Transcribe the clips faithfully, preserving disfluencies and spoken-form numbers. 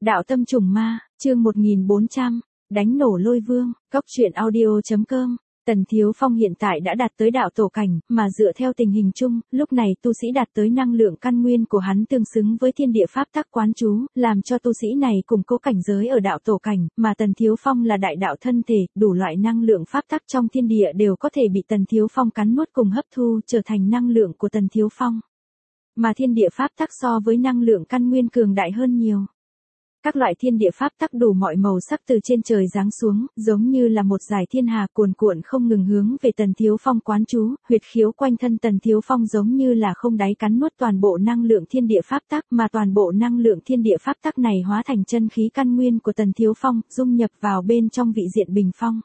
Đạo tâm trùng ma, chương một nghìn bốn trăm, đánh nổ Lôi Vương, Cốc truyện audio.com. Tần Thiếu Phong hiện tại đã đạt tới đạo tổ cảnh, mà dựa theo tình hình chung, lúc này tu sĩ đạt tới năng lượng căn nguyên của hắn tương xứng với thiên địa pháp tắc quán chú, làm cho tu sĩ này củng cố cảnh giới ở đạo tổ cảnh, mà Tần Thiếu Phong là đại đạo thân thể, đủ loại năng lượng pháp tắc trong thiên địa đều có thể bị Tần Thiếu Phong cắn nuốt cùng hấp thu, trở thành năng lượng của Tần Thiếu Phong. Mà thiên địa pháp tắc so với năng lượng căn nguyên cường đại hơn nhiều. Các loại thiên địa pháp tắc đủ mọi màu sắc từ trên trời giáng xuống, giống như là một dải thiên hà cuồn cuộn không ngừng hướng về Tần Thiếu Phong quán chú, huyệt khiếu quanh thân Tần Thiếu Phong giống như là không đáy cắn nuốt toàn bộ năng lượng thiên địa pháp tắc, mà toàn bộ năng lượng thiên địa pháp tắc này hóa thành chân khí căn nguyên của Tần Thiếu Phong, dung nhập vào bên trong vị diện bình phong.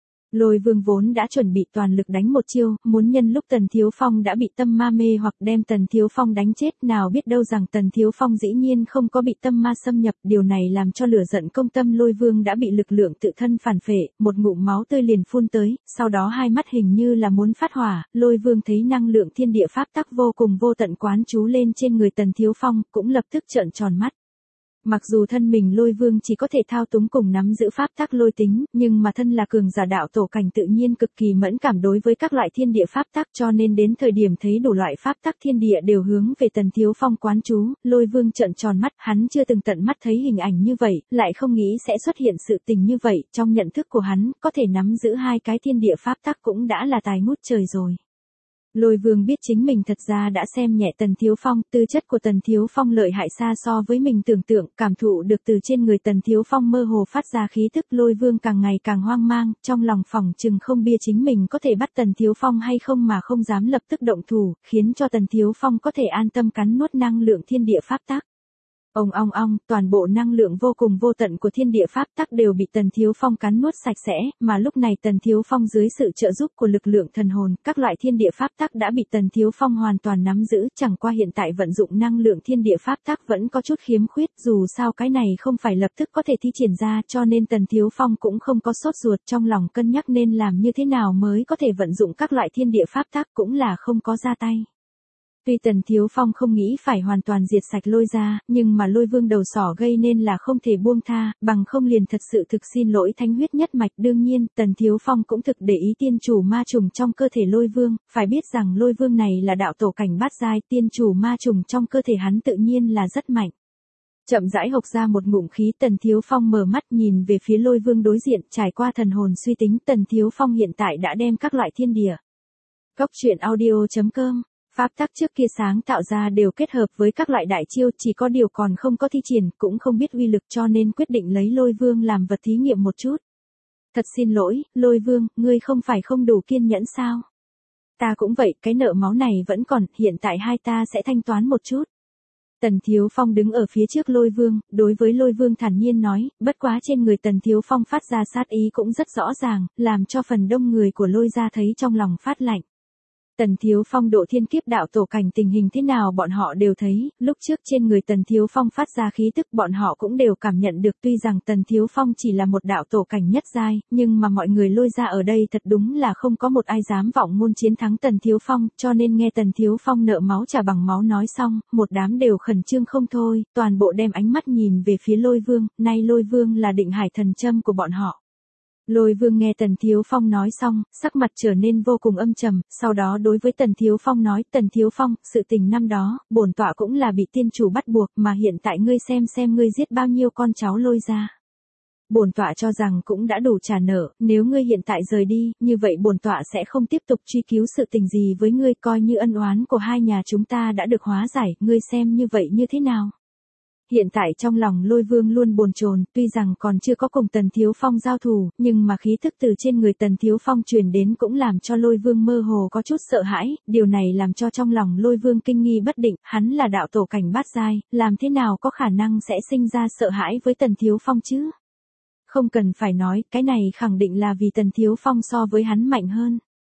Lôi Vương vốn đã chuẩn bị toàn lực đánh một chiêu, muốn nhân lúc Tần Thiếu Phong đã bị tâm ma mê hoặc đem Tần Thiếu Phong đánh chết, nào biết đâu rằng Tần Thiếu Phong dĩ nhiên không có bị tâm ma xâm nhập, điều này làm cho lửa giận công tâm Lôi Vương đã bị lực lượng tự thân phản phệ, một ngụm máu tươi liền phun tới, sau đó hai mắt hình như là muốn phát hỏa, Lôi Vương thấy năng lượng thiên địa pháp tắc vô cùng vô tận quán chú lên trên người Tần Thiếu Phong, cũng lập tức trợn tròn mắt. Mặc dù thân mình Lôi Vương chỉ có thể thao túng cùng nắm giữ pháp tắc lôi tính, nhưng mà thân là cường giả đạo tổ cảnh tự nhiên cực kỳ mẫn cảm đối với các loại thiên địa pháp tắc, cho nên đến thời điểm thấy đủ loại pháp tắc thiên địa đều hướng về Tần Thiếu Phong quán chú, Lôi Vương trợn tròn mắt, hắn chưa từng tận mắt thấy hình ảnh như vậy, lại không nghĩ sẽ xuất hiện sự tình như vậy, trong nhận thức của hắn, có thể nắm giữ hai cái thiên địa pháp tắc cũng đã là tài ngút trời rồi. Lôi Vương biết chính mình thật ra đã xem nhẹ Tần Thiếu Phong, tư chất của Tần Thiếu Phong lợi hại xa so với mình tưởng tượng, cảm thụ được từ trên người Tần Thiếu Phong mơ hồ phát ra khí tức, Lôi Vương càng ngày càng hoang mang, trong lòng phỏng chừng không bia chính mình có thể bắt Tần Thiếu Phong hay không mà không dám lập tức động thủ, khiến cho Tần Thiếu Phong có thể an tâm cắn nuốt năng lượng thiên địa pháp tắc. Ông ong ong, toàn bộ năng lượng vô cùng vô tận của thiên địa pháp tắc đều bị Tần Thiếu Phong cắn nuốt sạch sẽ, mà lúc này Tần Thiếu Phong dưới sự trợ giúp của lực lượng thần hồn, các loại thiên địa pháp tắc đã bị Tần Thiếu Phong hoàn toàn nắm giữ, chẳng qua hiện tại vận dụng năng lượng thiên địa pháp tắc vẫn có chút khiếm khuyết, dù sao cái này không phải lập tức có thể thi triển ra, cho nên Tần Thiếu Phong cũng không có sốt ruột, trong lòng cân nhắc nên làm như thế nào mới có thể vận dụng các loại thiên địa pháp tắc, cũng là không có ra tay. Tuy Tần Thiếu Phong không nghĩ phải hoàn toàn diệt sạch Lôi ra, nhưng mà Lôi Vương đầu sỏ gây nên là không thể buông tha, bằng không liền thật sự thực xin lỗi thánh huyết nhất mạch. Đương nhiên, Tần Thiếu Phong cũng thực để ý tiên chủ ma trùng trong cơ thể Lôi Vương, phải biết rằng Lôi Vương này là đạo tổ cảnh bát giai, tiên chủ ma trùng trong cơ thể hắn tự nhiên là rất mạnh. Chậm rãi hộc ra một ngụm khí, Tần Thiếu Phong mở mắt nhìn về phía Lôi Vương đối diện, trải qua thần hồn suy tính, Tần Thiếu Phong hiện tại đã đem các loại thiên địa. Cốc truyện audio.com. Pháp tắc trước kia sáng tạo ra đều kết hợp với các loại đại chiêu, chỉ có điều còn không có thi triển, cũng không biết uy lực, cho nên quyết định lấy Lôi Vương làm vật thí nghiệm một chút. Thật xin lỗi, Lôi Vương, ngươi không phải không đủ kiên nhẫn sao? Ta cũng vậy, cái nợ máu này vẫn còn, hiện tại hai ta sẽ thanh toán một chút. Tần Thiếu Phong đứng ở phía trước Lôi Vương, đối với Lôi Vương thản nhiên nói, bất quá trên người Tần Thiếu Phong phát ra sát ý cũng rất rõ ràng, làm cho phần đông người của Lôi gia thấy trong lòng phát lạnh. Tần Thiếu Phong độ thiên kiếp đạo tổ cảnh tình hình thế nào bọn họ đều thấy, lúc trước trên người Tần Thiếu Phong phát ra khí tức bọn họ cũng đều cảm nhận được, tuy rằng Tần Thiếu Phong chỉ là một đạo tổ cảnh nhất giai, nhưng mà mọi người Lôi ra ở đây thật đúng là không có một ai dám vọng ngôn chiến thắng Tần Thiếu Phong, cho nên nghe Tần Thiếu Phong nợ máu trả bằng máu nói xong, một đám đều khẩn trương không thôi, toàn bộ đem ánh mắt nhìn về phía Lôi Vương, nay Lôi Vương là định hải thần châm của bọn họ. Lôi Vương nghe Tần Thiếu Phong nói xong, sắc mặt trở nên vô cùng âm trầm, sau đó đối với Tần Thiếu Phong nói, Tần Thiếu Phong, sự tình năm đó, bổn tọa cũng là bị tiên chủ bắt buộc, mà hiện tại ngươi xem xem ngươi giết bao nhiêu con cháu Lôi ra. Bổn tọa cho rằng cũng đã đủ trả nợ, nếu ngươi hiện tại rời đi, như vậy bổn tọa sẽ không tiếp tục truy cứu sự tình gì với ngươi, coi như ân oán của hai nhà chúng ta đã được hóa giải, ngươi xem như vậy như thế nào? Hiện tại trong lòng Lôi Vương luôn bồn chồn, tuy rằng còn chưa có cùng Tần Thiếu Phong giao thủ, nhưng mà khí thức từ trên người Tần Thiếu Phong truyền đến cũng làm cho Lôi Vương mơ hồ có chút sợ hãi, điều này làm cho trong lòng Lôi Vương kinh nghi bất định, hắn là đạo tổ cảnh bát giai, làm thế nào có khả năng sẽ sinh ra sợ hãi với Tần Thiếu Phong chứ? Không cần phải nói, cái này khẳng định là vì Tần Thiếu Phong so với hắn mạnh hơn.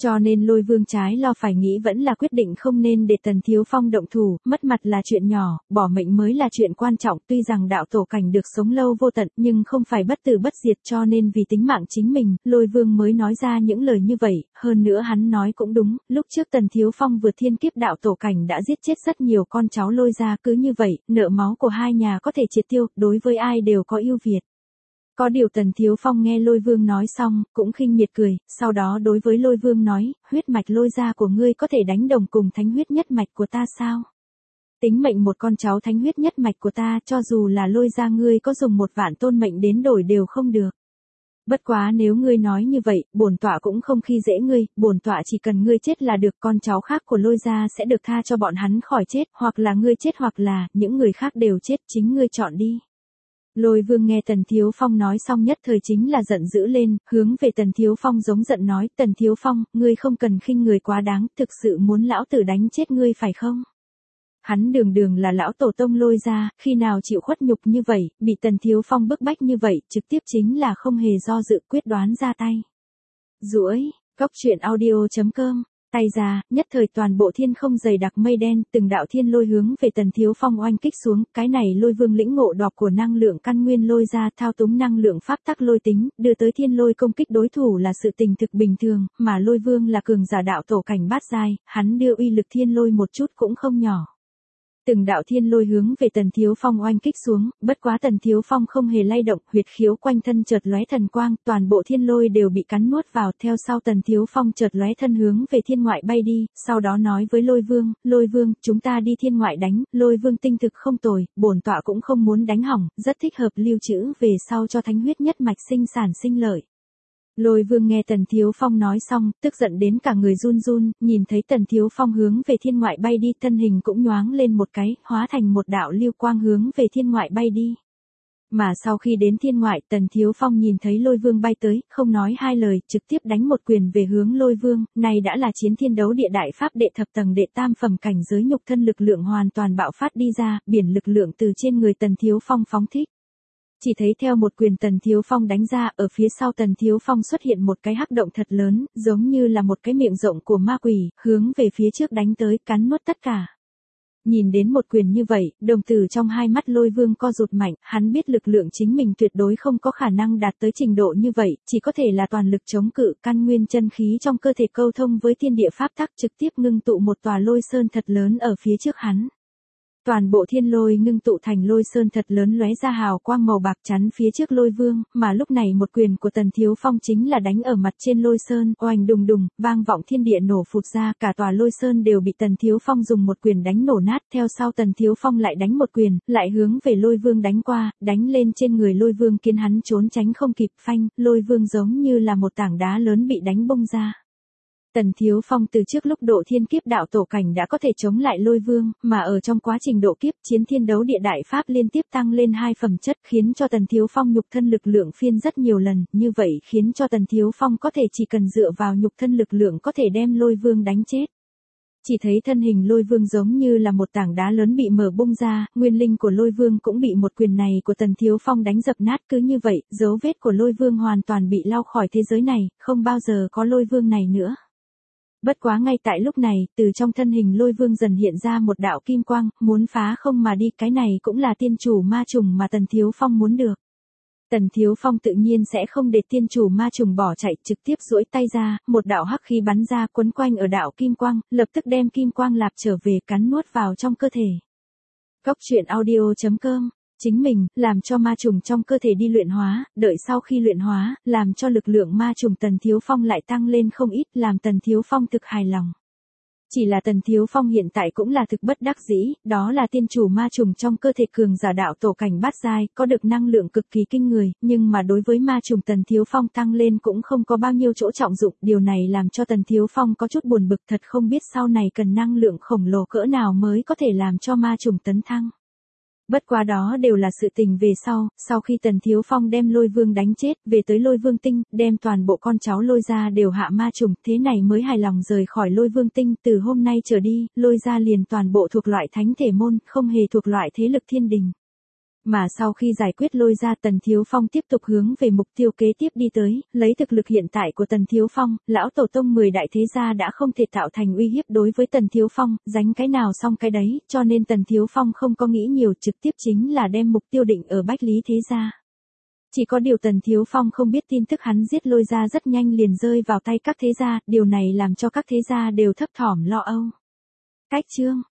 Cho nên Lôi Vương trái lo phải nghĩ vẫn là quyết định không nên để Tần Thiếu Phong động thủ, mất mặt là chuyện nhỏ, bỏ mệnh mới là chuyện quan trọng. Tuy rằng đạo tổ cảnh được sống lâu vô tận nhưng không phải bất tử bất diệt, cho nên vì tính mạng chính mình, Lôi Vương mới nói ra những lời như vậy. Hơn nữa hắn nói cũng đúng, lúc trước Tần Thiếu Phong vượt thiên kiếp đạo tổ cảnh đã giết chết rất nhiều con cháu Lôi gia, cứ như vậy, nợ máu của hai nhà có thể triệt tiêu, đối với ai đều có ưu việt. Có điều Tần Thiếu Phong nghe Lôi Vương nói xong, cũng khinh miệt cười, sau đó đối với Lôi Vương nói, huyết mạch Lôi gia của ngươi có thể đánh đồng cùng thánh huyết nhất mạch của ta sao? Tính mệnh một con cháu thánh huyết nhất mạch của ta, cho dù là Lôi gia ngươi có dùng một vạn tôn mệnh đến đổi đều không được. Bất quá nếu ngươi nói như vậy, bổn tọa cũng không khi dễ ngươi, bổn tọa chỉ cần ngươi chết là được, con cháu khác của Lôi gia sẽ được tha cho bọn hắn khỏi chết, hoặc là ngươi chết hoặc là, những người khác đều chết, chính ngươi chọn đi. Lôi Vương nghe Tần Thiếu Phong nói xong nhất thời chính là giận dữ lên, hướng về Tần Thiếu Phong giống giận nói, Tần Thiếu Phong, ngươi không cần khinh người quá đáng, thực sự muốn lão tử đánh chết ngươi phải không? Hắn đường đường là lão tổ tông Lôi gia, khi nào chịu khuất nhục như vậy, bị Tần Thiếu Phong bức bách như vậy, trực tiếp chính là không hề do dự quyết đoán ra tay. Duỗi, cốc truyện audio chấm com. Tay ra, nhất thời toàn bộ thiên không dày đặc mây đen, từng đạo thiên lôi hướng về Tần Thiếu Phong oanh kích xuống, cái này Lôi Vương lĩnh ngộ đọp của năng lượng căn nguyên Lôi ra, thao túng năng lượng pháp tắc lôi tính, đưa tới thiên lôi công kích đối thủ là sự tình thực bình thường, mà Lôi Vương là cường giả đạo tổ cảnh bát giai, hắn đưa uy lực thiên lôi một chút cũng không nhỏ. Từng đạo thiên lôi hướng về Tần Thiếu Phong oanh kích xuống, bất quá Tần Thiếu Phong không hề lay động, huyệt khiếu quanh thân chợt lóe thần quang, toàn bộ thiên lôi đều bị cắn nuốt vào, theo sau Tần Thiếu Phong chợt lóe thân hướng về thiên ngoại bay đi, sau đó nói với Lôi Vương, Lôi Vương, chúng ta đi thiên ngoại đánh, Lôi Vương tinh thực không tồi, bổn tọa cũng không muốn đánh hỏng, rất thích hợp lưu trữ về sau cho thánh huyết nhất mạch sinh sản sinh lợi. Lôi Vương nghe Tần Thiếu Phong nói xong, tức giận đến cả người run run, nhìn thấy Tần Thiếu Phong hướng về thiên ngoại bay đi, thân hình cũng nhoáng lên một cái, hóa thành một đạo lưu quang hướng về thiên ngoại bay đi. Mà sau khi đến thiên ngoại, Tần Thiếu Phong nhìn thấy Lôi Vương bay tới, không nói hai lời, trực tiếp đánh một quyền về hướng Lôi Vương, này đã là chiến thiên đấu địa đại pháp đệ thập tầng đệ tam phẩm cảnh giới, nhục thân lực lượng hoàn toàn bạo phát đi ra, biển lực lượng từ trên người Tần Thiếu Phong phóng thích. Chỉ thấy theo một quyền Tần Thiếu Phong đánh ra, ở phía sau Tần Thiếu Phong xuất hiện một cái hắc động thật lớn, giống như là một cái miệng rộng của ma quỷ, hướng về phía trước đánh tới, cắn nuốt tất cả. Nhìn đến một quyền như vậy, đồng tử trong hai mắt Lôi Vương co rụt mạnh, hắn biết lực lượng chính mình tuyệt đối không có khả năng đạt tới trình độ như vậy, chỉ có thể là toàn lực chống cự, căn nguyên chân khí trong cơ thể câu thông với thiên địa pháp tắc, trực tiếp ngưng tụ một tòa lôi sơn thật lớn ở phía trước hắn. Toàn bộ thiên lôi ngưng tụ thành lôi sơn thật lớn lóe ra hào quang màu bạc chắn phía trước Lôi Vương, mà lúc này một quyền của Tần Thiếu Phong chính là đánh ở mặt trên lôi sơn, oanh đùng đùng, vang vọng thiên địa nổ phụt ra, cả tòa lôi sơn đều bị Tần Thiếu Phong dùng một quyền đánh nổ nát, theo sau Tần Thiếu Phong lại đánh một quyền, lại hướng về Lôi Vương đánh qua, đánh lên trên người Lôi Vương khiến hắn trốn tránh không kịp, phanh, Lôi Vương giống như là một tảng đá lớn bị đánh bung ra. Tần Thiếu Phong từ trước lúc độ thiên kiếp đạo tổ cảnh đã có thể chống lại Lôi Vương, mà ở trong quá trình độ kiếp chiến thiên đấu địa đại pháp liên tiếp tăng lên hai phẩm chất, khiến cho Tần Thiếu Phong nhục thân lực lượng phiên rất nhiều lần, như vậy khiến cho Tần Thiếu Phong có thể chỉ cần dựa vào nhục thân lực lượng có thể đem Lôi Vương đánh chết. Chỉ thấy thân hình Lôi Vương giống như là một tảng đá lớn bị mở bung ra, nguyên linh của Lôi Vương cũng bị một quyền này của Tần Thiếu Phong đánh dập nát, cứ như vậy, dấu vết của Lôi Vương hoàn toàn bị lau khỏi thế giới này, không bao giờ có Lôi Vương này nữa. Bất quá ngay tại lúc này, từ trong thân hình Lôi Vương dần hiện ra một đạo kim quang, muốn phá không mà đi, cái này cũng là tiên chủ ma trùng mà Tần Thiếu Phong muốn được. Tần Thiếu Phong tự nhiên sẽ không để tiên chủ ma trùng bỏ chạy, trực tiếp duỗi tay ra, một đạo hắc khí bắn ra quấn quanh ở đạo kim quang, lập tức đem kim quang lạp trở về cắn nuốt vào trong cơ thể. Cốc truyện audio chấm com. Chính mình, làm cho ma trùng trong cơ thể đi luyện hóa, đợi sau khi luyện hóa, làm cho lực lượng ma trùng Tần Thiếu Phong lại tăng lên không ít, làm Tần Thiếu Phong thực hài lòng. Chỉ là Tần Thiếu Phong hiện tại cũng là thực bất đắc dĩ, đó là tiên chủ ma trùng trong cơ thể cường giả đạo tổ cảnh bát giai, có được năng lượng cực kỳ kinh người, nhưng mà đối với ma trùng Tần Thiếu Phong tăng lên cũng không có bao nhiêu chỗ trọng dụng, điều này làm cho Tần Thiếu Phong có chút buồn bực, thật không biết sau này cần năng lượng khổng lồ cỡ nào mới có thể làm cho ma trùng tấn thăng. Bất quá đó đều là sự tình về sau, sau khi Tần Thiếu Phong đem Lôi Vương đánh chết, về tới Lôi Vương Tinh, đem toàn bộ con cháu Lôi gia đều hạ ma trùng, thế này mới hài lòng rời khỏi Lôi Vương Tinh, từ hôm nay trở đi, Lôi gia liền toàn bộ thuộc loại thánh thể môn, không hề thuộc loại thế lực thiên đình. Mà sau khi giải quyết Lôi gia, Tần Thiếu Phong tiếp tục hướng về mục tiêu kế tiếp đi tới, lấy thực lực hiện tại của Tần Thiếu Phong, lão tổ tông mười đại thế gia đã không thể tạo thành uy hiếp đối với Tần Thiếu Phong, dánh cái nào xong cái đấy, cho nên Tần Thiếu Phong không có nghĩ nhiều, trực tiếp chính là đem mục tiêu định ở Bách Lý thế gia. Chỉ có điều Tần Thiếu Phong không biết tin tức hắn giết Lôi gia rất nhanh liền rơi vào tay các thế gia, điều này làm cho các thế gia đều thấp thỏm lo âu. Cách chương